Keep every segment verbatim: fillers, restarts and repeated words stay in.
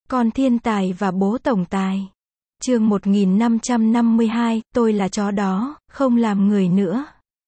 Con thiên tài và bố tổng tài. Chương một nghìn năm trăm năm mươi hai, tôi là chó đó, không làm người nữa.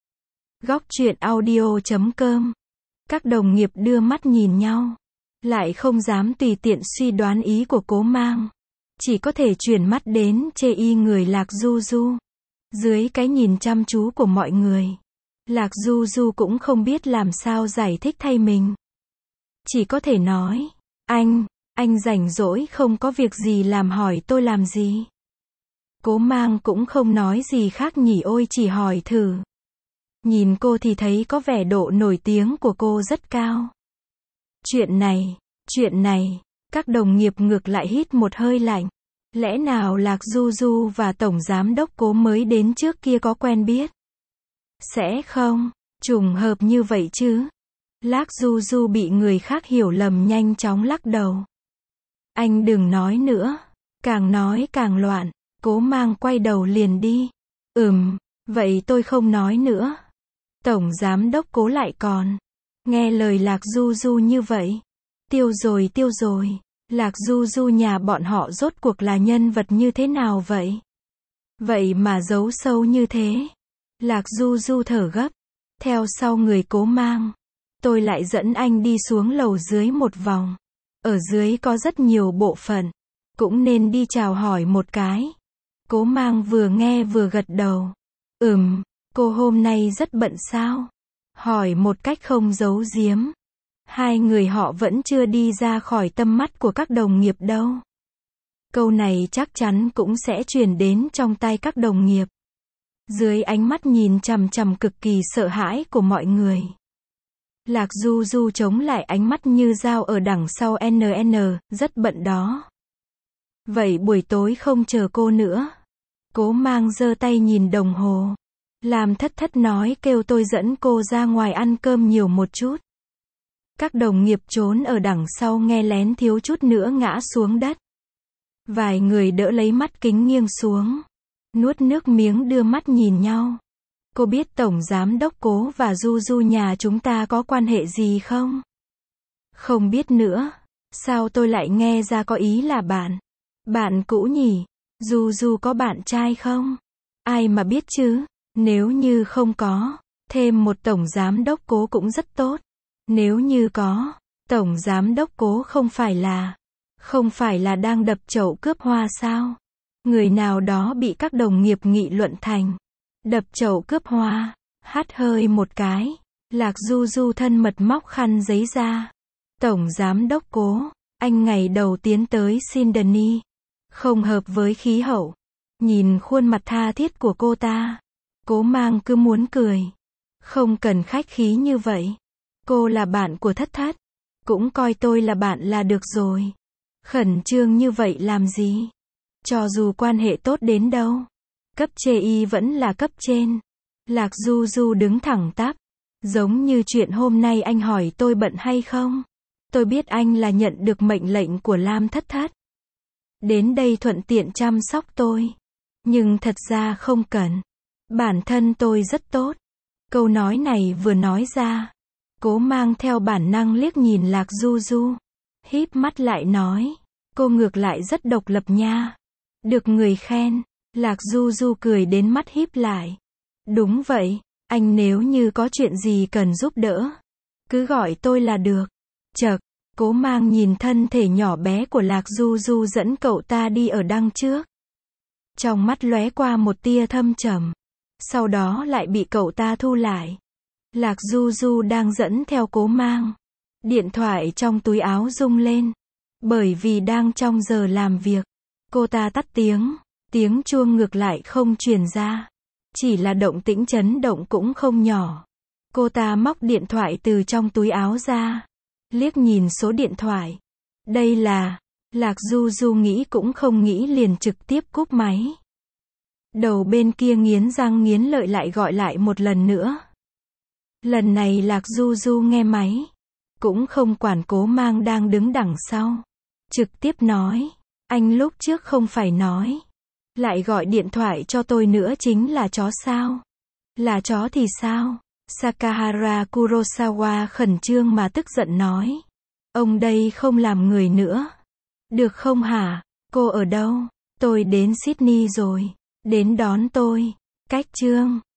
Góc truyện audio chấm com. Các đồng nghiệp đưa mắt nhìn nhau, lại không dám tùy tiện suy đoán ý của Cố Mang, chỉ có thể chuyển mắt đến chê y người Lạc Du Du. Dưới cái nhìn chăm chú của mọi người, Lạc Du Du cũng không biết làm sao giải thích thay mình. Chỉ có thể nói, anh, anh rảnh rỗi không có việc gì làm hỏi tôi làm gì. Cố Mang cũng không nói gì khác nhỉ, ôi chỉ hỏi thử. Nhìn cô thì thấy có vẻ độ nổi tiếng của cô rất cao. Chuyện này, chuyện này, các đồng nghiệp ngược lại hít một hơi lạnh. Lẽ nào Lạc Du Du và Tổng Giám đốc Cố mới đến trước kia có quen biết? Sẽ không, trùng hợp như vậy chứ. Lạc Du Du bị người khác hiểu lầm nhanh chóng lắc đầu. Anh đừng nói nữa, càng nói càng loạn. Cố Mang quay đầu liền đi. Ừm, vậy tôi không nói nữa. Tổng Giám đốc Cố lại còn nghe lời Lạc Du Du như vậy. Tiêu rồi tiêu rồi, Lạc Du Du nhà bọn họ rốt cuộc là nhân vật như thế nào vậy? Vậy mà giấu sâu như thế. Lạc Du Du thở gấp, theo sau người Cố Mang. Tôi lại dẫn anh đi xuống lầu dưới một vòng. Ở dưới có rất nhiều bộ phận, cũng nên đi chào hỏi một cái. Cố Mang vừa nghe vừa gật đầu. Ừm, cô hôm nay rất bận sao? Hỏi một cách không giấu giếm. Hai người họ vẫn chưa đi ra khỏi tâm mắt của các đồng nghiệp đâu. Câu này chắc chắn cũng sẽ truyền đến trong tai các đồng nghiệp. Dưới ánh mắt nhìn chằm chằm cực kỳ sợ hãi của mọi người, Lạc Du Du chống lại ánh mắt như dao ở đằng sau en en, rất bận đó. Vậy buổi tối không chờ cô nữa. Cố Mang giơ tay nhìn đồng hồ. Làm thất thất nói kêu tôi dẫn cô ra ngoài ăn cơm nhiều một chút. Các đồng nghiệp trốn ở đằng sau nghe lén thiếu chút nữa ngã xuống đất. Vài người đỡ lấy mắt kính nghiêng xuống, nuốt nước miếng đưa mắt nhìn nhau. Cô biết Tổng Giám đốc Cố và Du Du nhà chúng ta có quan hệ gì không? Không biết nữa. Sao tôi lại nghe ra có ý là bạn? Bạn cũ nhỉ? Du Du có bạn trai không? Ai mà biết chứ? Nếu như không có, thêm một Tổng Giám đốc Cố cũng rất tốt. Nếu như có, Tổng Giám đốc Cố không phải là, không phải là đang đập chậu cướp hoa sao? Người nào đó bị các đồng nghiệp nghị luận thành đập chậu cướp hoa. Hắt hơi một cái, Lạc Du Du thân mật móc khăn giấy ra. Tổng Giám đốc Cố, anh ngày đầu tiến tới Sydney, không hợp với khí hậu. Nhìn khuôn mặt tha thiết của cô ta, Cố Mang cứ muốn cười. Không cần khách khí như vậy. Cô là bạn của thất thất, cũng coi tôi là bạn là được rồi. Khẩn trương như vậy làm gì? Cho dù quan hệ tốt đến đâu, cấp chê y vẫn là cấp trên. Lạc Du Du đứng thẳng tắp, giống như chuyện hôm nay anh hỏi tôi bận hay không. Tôi biết anh là nhận được mệnh lệnh của Lam thất thất, đến đây thuận tiện chăm sóc tôi. Nhưng thật ra không cần. Bản thân tôi rất tốt. Câu nói này vừa nói ra, Cố Mang theo bản năng liếc nhìn Lạc Du Du, híp mắt lại nói, cô ngược lại rất độc lập nha. Được người khen. Lạc Du Du cười đến mắt híp lại. Đúng vậy, anh nếu như có chuyện gì cần giúp đỡ, cứ gọi tôi là được. Chậc, Cố Mang nhìn thân thể nhỏ bé của Lạc Du Du dẫn cậu ta đi ở đằng trước. Trong mắt lóe qua một tia thâm trầm, sau đó lại bị cậu ta thu lại. Lạc Du Du đang dẫn theo Cố Mang. Điện thoại trong túi áo rung lên. Bởi vì đang trong giờ làm việc, cô ta tắt tiếng. Tiếng chuông ngược lại không truyền ra. Chỉ là động tĩnh chấn động cũng không nhỏ. Cô ta móc điện thoại từ trong túi áo ra, liếc nhìn số điện thoại. Đây là... Lạc Du Du nghĩ cũng không nghĩ liền trực tiếp cúp máy. Đầu bên kia nghiến răng nghiến lợi lại gọi lại một lần nữa. Lần này Lạc Du Du nghe máy, cũng không quản Cố Mang đang đứng đằng sau. Trực tiếp nói, anh lúc trước không phải nói, lại gọi điện thoại cho tôi nữa chính là chó sao? Là chó thì sao? Sakahara Kurosawa khẩn trương mà tức giận nói. Ông đây không làm người nữa. Được không hả? Cô ở đâu? Tôi đến Sydney rồi. Đến đón tôi. Cách chương